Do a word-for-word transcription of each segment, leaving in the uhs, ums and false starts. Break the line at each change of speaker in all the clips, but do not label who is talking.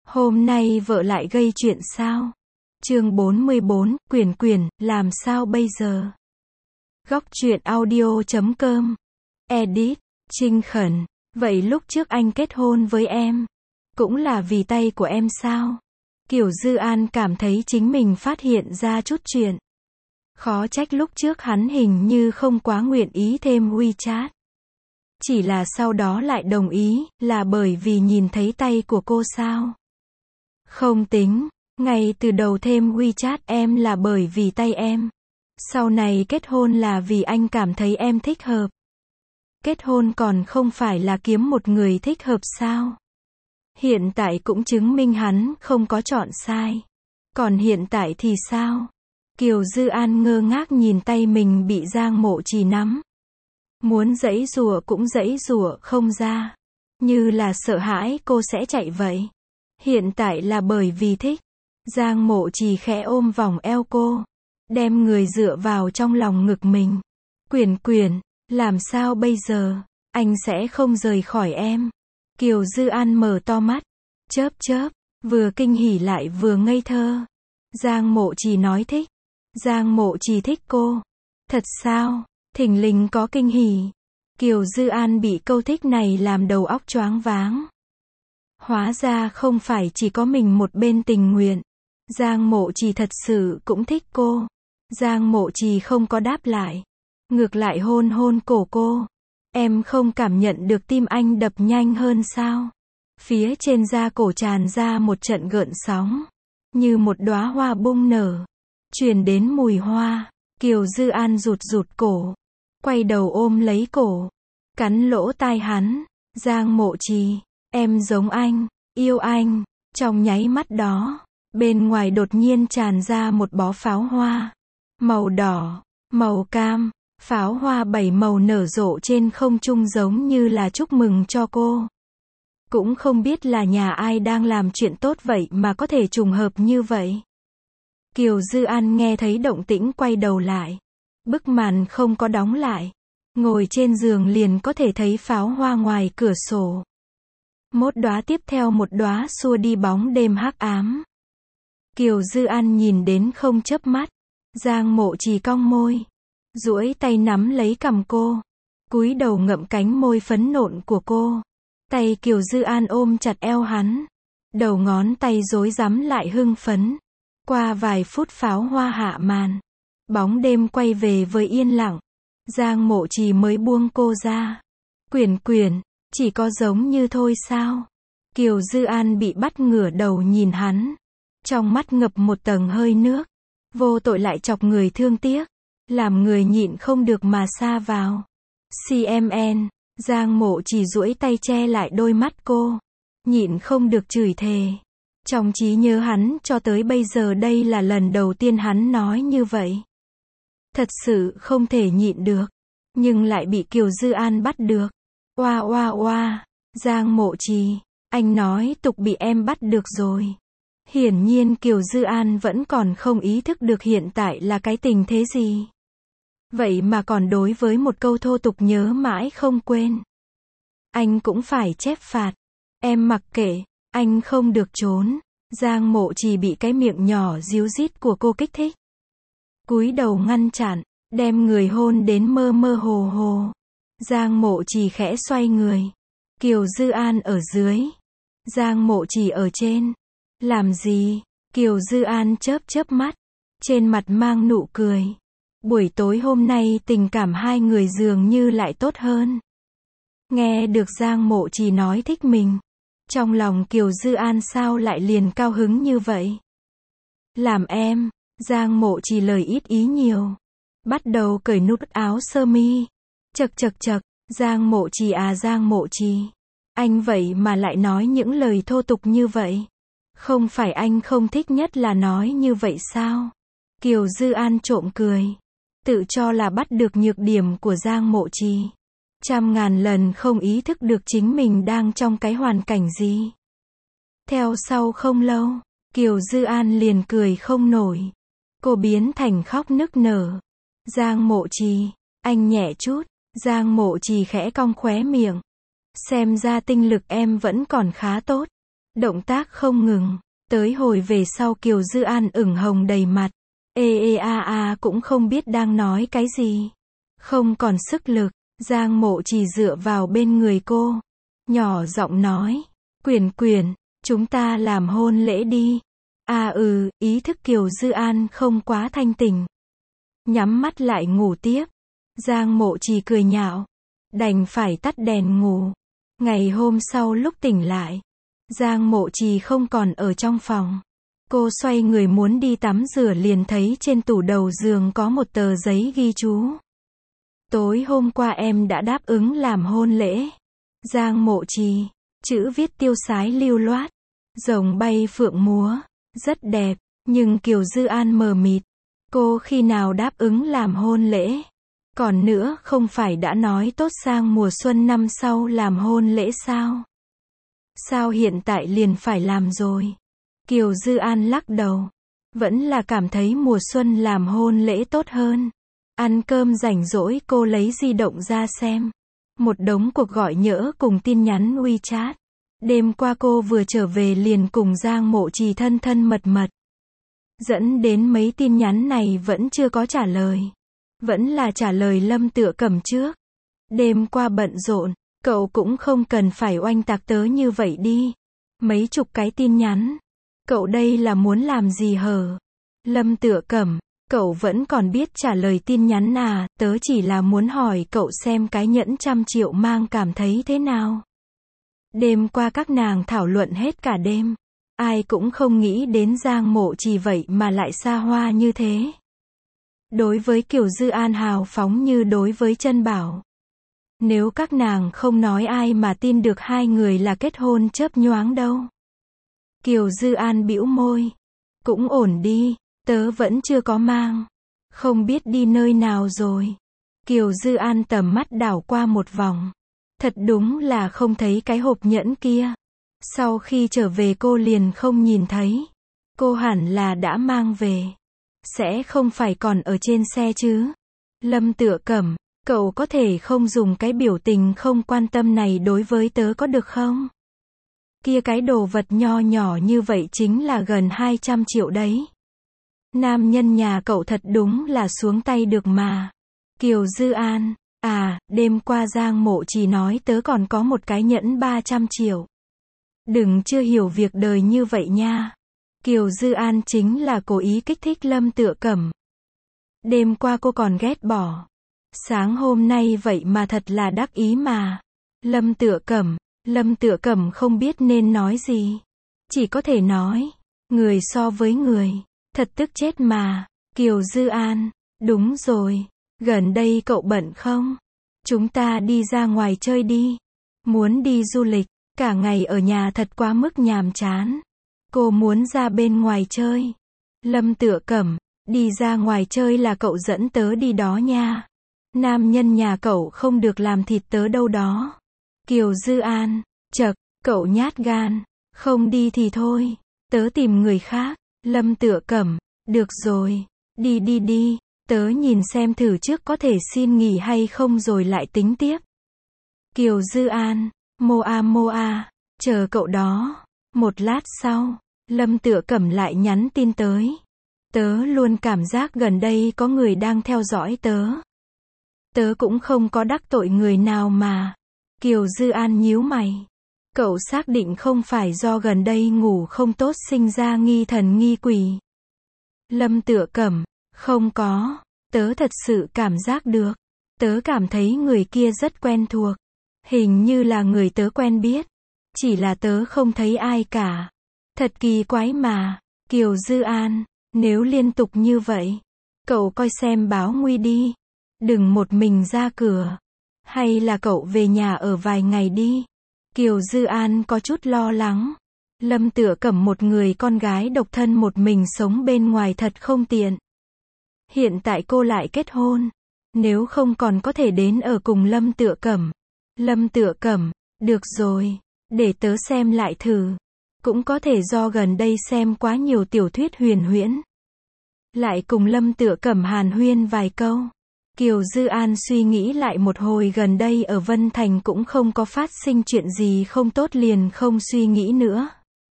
Hôm nay vợ lại gây chuyện sao? Chương bốn mươi bốn, Quyền Quyền, làm sao bây giờ? Góc truyện audio chấm com. Edit, Trinh Khẩn. Vậy lúc trước anh kết hôn với em, cũng là vì tay của em sao? Kiều Dư An cảm thấy chính mình phát hiện ra chút chuyện. Khó trách lúc trước hắn hình như không quá nguyện ý thêm WeChat. Chỉ là sau đó lại đồng ý, là bởi vì nhìn thấy tay của cô sao? Không tính, ngay từ đầu thêm WeChat em là bởi vì tay em. Sau này kết hôn là vì anh cảm thấy em thích hợp. Kết hôn còn không phải là kiếm một người thích hợp sao? Hiện tại cũng chứng minh hắn không có chọn sai. Còn hiện tại thì sao? Kiều Dư An ngơ ngác nhìn tay mình bị Giang Mộ Trì nắm. Muốn giãy giụa cũng giãy giụa không ra. Như là sợ hãi cô sẽ chạy vậy. Hiện tại là bởi vì thích. Giang Mộ Trì khẽ ôm vòng eo cô. Đem người dựa vào trong lòng ngực mình. Quyền Quyền, làm sao bây giờ? Anh sẽ không rời khỏi em. Kiều Dư An mở to mắt. Chớp chớp, vừa kinh hỉ lại vừa ngây thơ. Giang Mộ Trì nói thích. Giang Mộ Trì thích cô. Thật sao? Thình lình có kinh hỉ. Kiều Dư An bị câu thích này làm đầu óc choáng váng. Hóa ra không phải chỉ có mình một bên tình nguyện. Giang Mộ Trì thật sự cũng thích cô. Giang Mộ Trì không có đáp lại. Ngược lại hôn hôn cổ cô. Em không cảm nhận được tim anh đập nhanh hơn sao? Phía trên da cổ tràn ra một trận gợn sóng. Như một đóa hoa bung nở. Truyền đến mùi hoa. Kiều Dư An rụt rụt cổ. Quay đầu ôm lấy cổ. Cắn lỗ tai hắn. Giang Mộ Trì, em giống anh, yêu anh. Trong nháy mắt đó, bên ngoài đột nhiên tràn ra một bó pháo hoa. Màu đỏ, màu cam, pháo hoa bảy màu nở rộ trên không trung giống như là chúc mừng cho cô. Cũng không biết là nhà ai đang làm chuyện tốt vậy mà có thể trùng hợp như vậy. Kiều Dư An nghe thấy động tĩnh quay đầu lại. Bức màn không có đóng lại. Ngồi trên giường liền có thể thấy pháo hoa ngoài cửa sổ. Một đóa tiếp theo một đóa xua đi bóng đêm hắc ám. Kiều Dư An nhìn đến không chớp mắt. Giang Mộ Trì cong môi. Duỗi tay nắm lấy cằm cô. Cúi đầu ngậm cánh môi phấn nộn của cô. Tay Kiều Dư An ôm chặt eo hắn. Đầu ngón tay rối rắm lại hưng phấn. Qua vài phút pháo hoa hạ màn. Bóng đêm quay về với yên lặng. Giang Mộ Trì mới buông cô ra. Quyền Quyền, chỉ có giống như thôi sao? Kiều Dư An bị bắt ngửa đầu nhìn hắn. Trong mắt ngập một tầng hơi nước. Vô tội lại chọc người thương tiếc. Làm người nhịn không được mà sa vào. xê em en, Giang Mộ Trì duỗi tay che lại đôi mắt cô. Nhịn không được chửi thề. Trong trí nhớ hắn cho tới bây giờ đây là lần đầu tiên hắn nói như vậy. Thật sự không thể nhịn được. Nhưng lại bị Kiều Dư An bắt được. Oa oa oa. Giang Mộ Trì, anh nói tục bị em bắt được rồi. Hiển nhiên Kiều Dư An vẫn còn không ý thức được hiện tại là cái tình thế gì. Vậy mà còn đối với một câu thô tục nhớ mãi không quên. Anh cũng phải chép phạt. Em mặc kệ, anh không được trốn. Giang Mộ Trì bị cái miệng nhỏ díu dít của cô kích thích. Cúi đầu ngăn chặn, đem người hôn đến mơ mơ hồ hồ. Giang Mộ Trì khẽ xoay người. Kiều Dư An ở dưới. Giang Mộ Trì ở trên. Làm gì? Kiều Dư An chớp chớp mắt. Trên mặt mang nụ cười. Buổi tối hôm nay tình cảm hai người dường như lại tốt hơn. Nghe được Giang Mộ Trì nói thích mình. Trong lòng Kiều Dư An sao lại liền cao hứng như vậy? Làm em. Giang Mộ Trì lời ít ý nhiều. Bắt đầu cởi nút áo sơ mi. Chật chật chật. Giang Mộ Trì à Giang Mộ Trì. Anh vậy mà lại nói những lời thô tục như vậy. Không phải anh không thích nhất là nói như vậy sao? Kiều Dư An trộm cười. Tự cho là bắt được nhược điểm của Giang Mộ Trì. Trăm ngàn lần không ý thức được chính mình đang trong cái hoàn cảnh gì. Theo sau không lâu, Kiều Dư An liền cười không nổi. Cô biến thành khóc nức nở. Giang Mộ Trì, anh nhẹ chút. Giang Mộ Trì khẽ cong khóe miệng. Xem ra tinh lực em vẫn còn khá tốt. Động tác không ngừng. Tới hồi về sau Kiều Dư An ửng hồng đầy mặt. Ê ê a a cũng không biết đang nói cái gì. Không còn sức lực. Giang Mộ Trì dựa vào bên người cô. Nhỏ giọng nói. Quyển Quyển, chúng ta làm hôn lễ đi. À ừ, ý thức Kiều Dư An không quá thanh tỉnh. Nhắm mắt lại ngủ tiếp. Giang Mộ Trì cười nhạo. Đành phải tắt đèn ngủ. Ngày hôm sau lúc tỉnh lại, Giang Mộ Trì không còn ở trong phòng. Cô xoay người muốn đi tắm rửa liền thấy trên tủ đầu giường có một tờ giấy ghi chú. Tối hôm qua em đã đáp ứng làm hôn lễ. Giang Mộ Trì. Chữ viết tiêu sái lưu loát. Rồng bay phượng múa. Rất đẹp. Nhưng Kiều Dư An mờ mịt. Cô khi nào đáp ứng làm hôn lễ? Còn nữa, không phải đã nói tốt sang mùa xuân năm sau làm hôn lễ sao? Sao hiện tại liền phải làm rồi? Kiều Dư An lắc đầu. Vẫn là cảm thấy mùa xuân làm hôn lễ tốt hơn. Ăn cơm rảnh rỗi cô lấy di động ra xem. Một đống cuộc gọi nhỡ cùng tin nhắn WeChat. Đêm qua cô vừa trở về liền cùng Giang Mộ Trì thân thân mật mật. Dẫn đến mấy tin nhắn này vẫn chưa có trả lời. Vẫn là trả lời Lâm Tựa Cẩm trước. Đêm qua bận rộn, cậu cũng không cần phải oanh tạc tớ như vậy đi. Mấy chục cái tin nhắn. Cậu đây là muốn làm gì hở? Lâm Tựa Cẩm, cậu vẫn còn biết trả lời tin nhắn à, tớ chỉ là muốn hỏi cậu xem cái nhẫn trăm triệu mang cảm thấy thế nào. Đêm qua các nàng thảo luận hết cả đêm. Ai cũng không nghĩ đến Giang Mộ Trì vậy mà lại xa hoa như thế. Đối với Kiều Dư An hào phóng như đối với Trân Bảo. Nếu các nàng không nói ai mà tin được hai người là kết hôn chớp nhoáng đâu. Kiều Dư An bĩu môi. Cũng ổn đi, tớ vẫn chưa có mang. Không biết đi nơi nào rồi. Kiều Dư An tầm mắt đảo qua một vòng. Thật đúng là không thấy cái hộp nhẫn kia. Sau khi trở về cô liền không nhìn thấy. Cô hẳn là đã mang về. Sẽ không phải còn ở trên xe chứ. Lâm Tựa Cẩm, cậu có thể không dùng cái biểu tình không quan tâm này đối với tớ có được không? Kia cái đồ vật nho nhỏ như vậy chính là gần hai trăm triệu đấy. Nam nhân nhà cậu thật đúng là xuống tay được mà. Kiều Dư An, à, đêm qua Giang Mộ Trì nói tớ còn có một cái nhẫn ba trăm triệu. Đừng chưa hiểu việc đời như vậy nha. Kiều Dư An chính là cố ý kích thích Lâm Tựa Cẩm. Đêm qua cô còn ghét bỏ. Sáng hôm nay vậy mà thật là đắc ý mà. Lâm Tựa Cẩm, Lâm Tựa Cẩm không biết nên nói gì. Chỉ có thể nói, người so với người, thật tức chết mà. Kiều Dư An, đúng rồi, gần đây cậu bận không? Chúng ta đi ra ngoài chơi đi. Muốn đi du lịch, cả ngày ở nhà thật quá mức nhàm chán. Cô muốn ra bên ngoài chơi. Lâm Tựa Cẩm, đi ra ngoài chơi là cậu dẫn tớ đi đó nha. Nam nhân nhà cậu không được làm thịt tớ đâu đó. Kiều Dư An, chậc, cậu nhát gan. Không đi thì thôi, tớ tìm người khác. Lâm Tựa Cẩm, được rồi, đi đi đi, tớ nhìn xem thử trước có thể xin nghỉ hay không rồi lại tính tiếp. Kiều Dư An, Moa Moa, chờ cậu đó. Một lát sau, Lâm Tựa Cẩm lại nhắn tin tới. Tớ luôn cảm giác gần đây có người đang theo dõi tớ. Tớ cũng không có đắc tội người nào mà. Kiều Dư An nhíu mày. Cậu xác định không phải do gần đây ngủ không tốt sinh ra nghi thần nghi quỷ. Lâm Tựa Cẩm, không có. Tớ thật sự cảm giác được. Tớ cảm thấy người kia rất quen thuộc. Hình như là người tớ quen biết. Chỉ là tớ không thấy ai cả. Thật kỳ quái mà. Kiều Dư An, nếu liên tục như vậy, cậu coi xem báo nguy đi. Đừng một mình ra cửa. Hay là cậu về nhà ở vài ngày đi. Kiều Dư An có chút lo lắng. Lâm Tựa Cẩm một người con gái độc thân một mình sống bên ngoài thật không tiện. Hiện tại cô lại kết hôn. Nếu không còn có thể đến ở cùng Lâm Tựa Cẩm. Lâm Tựa Cẩm, được rồi, để tớ xem lại thử. Cũng có thể do gần đây xem quá nhiều tiểu thuyết huyền huyễn. Lại cùng Lâm Tựa Cẩm hàn huyên vài câu. Kiều Dư An suy nghĩ lại một hồi gần đây ở Vân Thành cũng không có phát sinh chuyện gì không tốt liền không suy nghĩ nữa.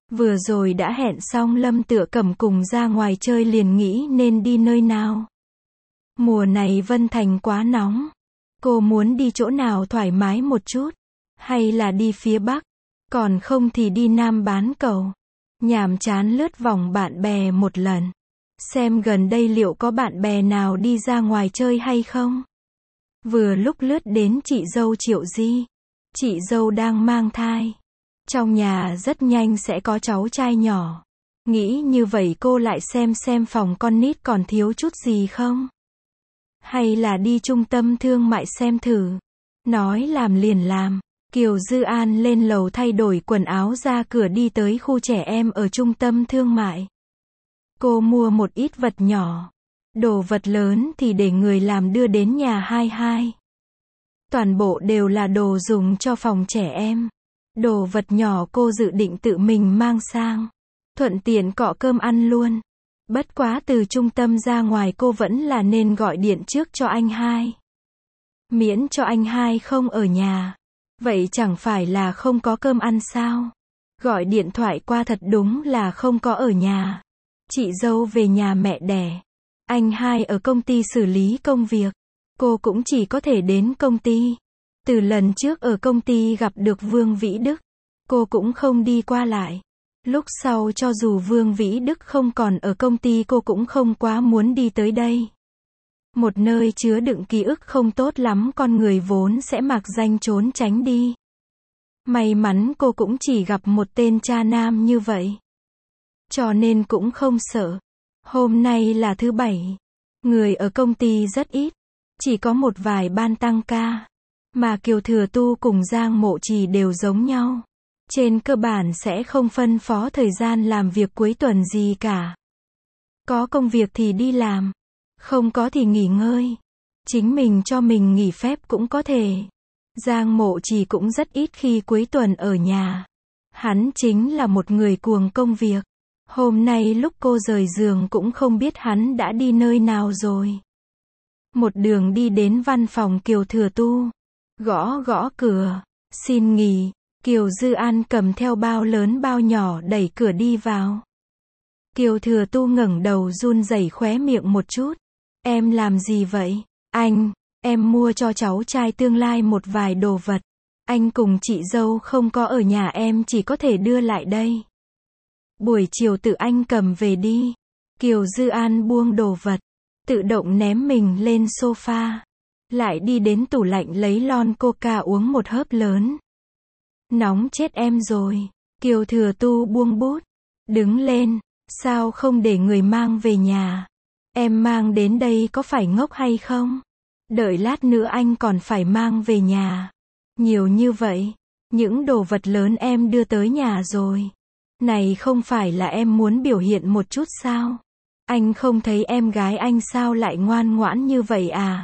Vừa rồi đã hẹn xong Lâm Tựa Cẩm cùng ra ngoài chơi liền nghĩ nên đi nơi nào. Mùa này Vân Thành quá nóng. Cô muốn đi chỗ nào thoải mái một chút. Hay là đi phía Bắc. Còn không thì đi Nam bán cầu. Nhàm chán lướt vòng bạn bè một lần. Xem gần đây liệu có bạn bè nào đi ra ngoài chơi hay không. Vừa lúc lướt đến chị dâu Triệu Di. Chị dâu đang mang thai. Trong nhà rất nhanh sẽ có cháu trai nhỏ. Nghĩ như vậy cô lại xem xem phòng con nít còn thiếu chút gì không. Hay là đi trung tâm thương mại xem thử. Nói làm liền làm. Kiều Dư An lên lầu thay đổi quần áo ra cửa đi tới khu trẻ em ở trung tâm thương mại. Cô mua một ít vật nhỏ. Đồ vật lớn thì để người làm đưa đến nhà hai hai. Toàn bộ đều là đồ dùng cho phòng trẻ em. Đồ vật nhỏ cô dự định tự mình mang sang. Thuận tiện cọ cơm ăn luôn. Bất quá từ trung tâm ra ngoài cô vẫn là nên gọi điện trước cho anh hai. Miễn cho anh hai không ở nhà. Vậy chẳng phải là không có cơm ăn sao? Gọi điện thoại qua thật đúng là không có ở nhà. Chị dâu về nhà mẹ đẻ. Anh hai ở công ty xử lý công việc. Cô cũng chỉ có thể đến công ty. Từ lần trước ở công ty gặp được Vương Vĩ Đức. Cô cũng không đi qua lại. Lúc sau cho dù Vương Vĩ Đức không còn ở công ty cô cũng không quá muốn đi tới đây. Một nơi chứa đựng ký ức không tốt lắm con người vốn sẽ mạc danh trốn tránh đi. May mắn cô cũng chỉ gặp một tên cha nam như vậy. Cho nên cũng không sợ. Hôm nay là thứ bảy. Người ở công ty rất ít. Chỉ có một vài ban tăng ca. Mà Kiều Thừa Tu cùng Giang Mộ Trì đều giống nhau. Trên cơ bản sẽ không phân phó thời gian làm việc cuối tuần gì cả. Có công việc thì đi làm. Không có thì nghỉ ngơi. Chính mình cho mình nghỉ phép cũng có thể. Giang Mộ Trì cũng rất ít khi cuối tuần ở nhà. Hắn chính là một người cuồng công việc. Hôm nay lúc cô rời giường cũng không biết hắn đã đi nơi nào rồi. Một đường đi đến văn phòng Kiều Thừa Tu. Gõ gõ cửa. Xin nghỉ. Kiều Dư An cầm theo bao lớn bao nhỏ đẩy cửa đi vào. Kiều Thừa Tu ngẩng đầu run rẩy khóe miệng một chút. Em làm gì vậy? Anh, em mua cho cháu trai tương lai một vài đồ vật. Anh cùng chị dâu không có ở nhà em chỉ có thể đưa lại đây. Buổi chiều tự anh cầm về đi. Kiều Dư An buông đồ vật. Tự động ném mình lên sofa. Lại đi đến tủ lạnh lấy lon coca uống một hớp lớn. Nóng chết em rồi. Kiều Thừa Tu buông bút. Đứng lên. Sao không để người mang về nhà? Em mang đến đây có phải ngốc hay không? Đợi lát nữa anh còn phải mang về nhà. Nhiều như vậy. Những đồ vật lớn em đưa tới nhà rồi. Này không phải là em muốn biểu hiện một chút sao? Anh không thấy em gái anh sao lại ngoan ngoãn như vậy à?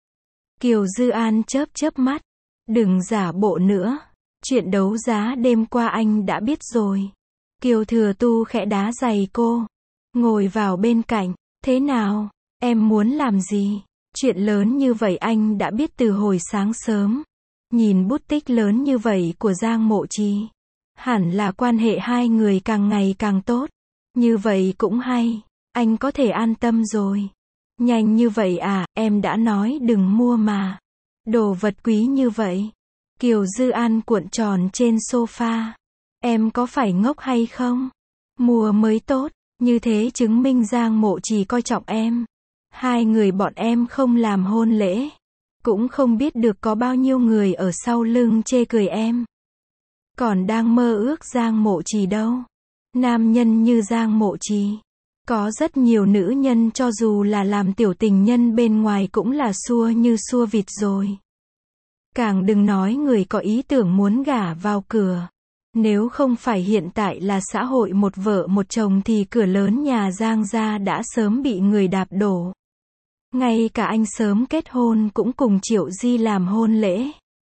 Kiều Dư An chớp chớp mắt. Đừng giả bộ nữa. Chuyện đấu giá đêm qua anh đã biết rồi. Kiều Thừa Tu khẽ đá giày cô. Ngồi vào bên cạnh. Thế nào? Em muốn làm gì? Chuyện lớn như vậy anh đã biết từ hồi sáng sớm. Nhìn bút tích lớn như vậy của Giang Mộ Trì. Hẳn là quan hệ hai người càng ngày càng tốt. Như vậy cũng hay. Anh có thể an tâm rồi. Nhanh như vậy à, em đã nói đừng mua mà. Đồ vật quý như vậy. Kiều Dư An cuộn tròn trên sofa. Em có phải ngốc hay không? Mua mới tốt. Như thế chứng minh Giang Mộ Trì coi trọng em. Hai người bọn em không làm hôn lễ. Cũng không biết được có bao nhiêu người ở sau lưng chê cười em. Còn đang mơ ước Giang Mộ Trì đâu. Nam nhân như Giang Mộ Trì. Có rất nhiều nữ nhân cho dù là làm tiểu tình nhân bên ngoài cũng là xua như xua vịt rồi. Càng đừng nói người có ý tưởng muốn gả vào cửa. Nếu không phải hiện tại là xã hội một vợ một chồng thì cửa lớn nhà Giang gia đã sớm bị người đạp đổ. Ngay cả anh sớm kết hôn cũng cùng Triệu Di làm hôn lễ.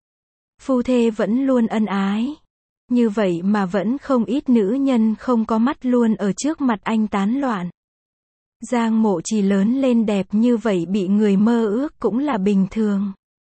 Phu thê vẫn luôn ân ái. Như vậy mà vẫn không ít nữ nhân không có mắt luôn ở trước mặt anh tán loạn. Giang Mộ Trì lớn lên đẹp như vậy bị người mơ ước cũng là bình thường.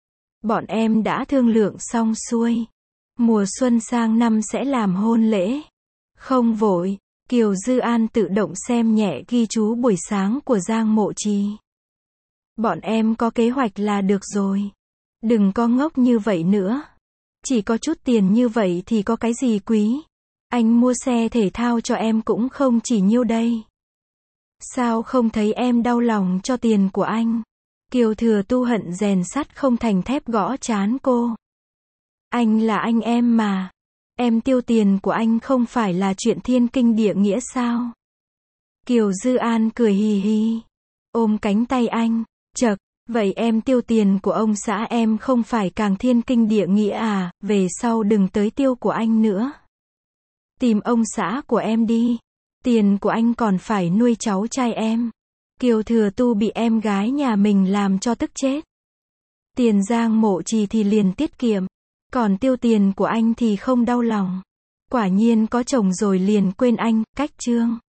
Bọn em đã thương lượng xong xuôi. Mùa xuân sang năm sẽ làm hôn lễ. Không vội, Kiều Dư An tự động xem nhẹ ghi chú buổi sáng của Giang Mộ Trì. Bọn em có kế hoạch là được rồi. Đừng có ngốc như vậy nữa. Chỉ có chút tiền như vậy thì có cái gì quý. Anh mua xe thể thao cho em cũng không chỉ nhiêu đây. Sao không thấy em đau lòng cho tiền của anh? Kiều Thừa Tu hận rèn sắt không thành thép gõ trán cô. Anh là anh em mà. Em tiêu tiền của anh không phải là chuyện thiên kinh địa nghĩa sao? Kiều Dư An cười hì hì. Ôm cánh tay anh. Chậc, vậy em tiêu tiền của ông xã em không phải càng thiên kinh địa nghĩa à, về sau đừng tới tiêu của anh nữa. Tìm ông xã của em đi. Tiền của anh còn phải nuôi cháu trai em. Kiều Thừa Tu bị em gái nhà mình làm cho tức chết. Tiền Giang Mộ Trì thì liền tiết kiệm. Còn tiêu tiền của anh thì không đau lòng. Quả nhiên có chồng rồi liền quên anh, cách chương.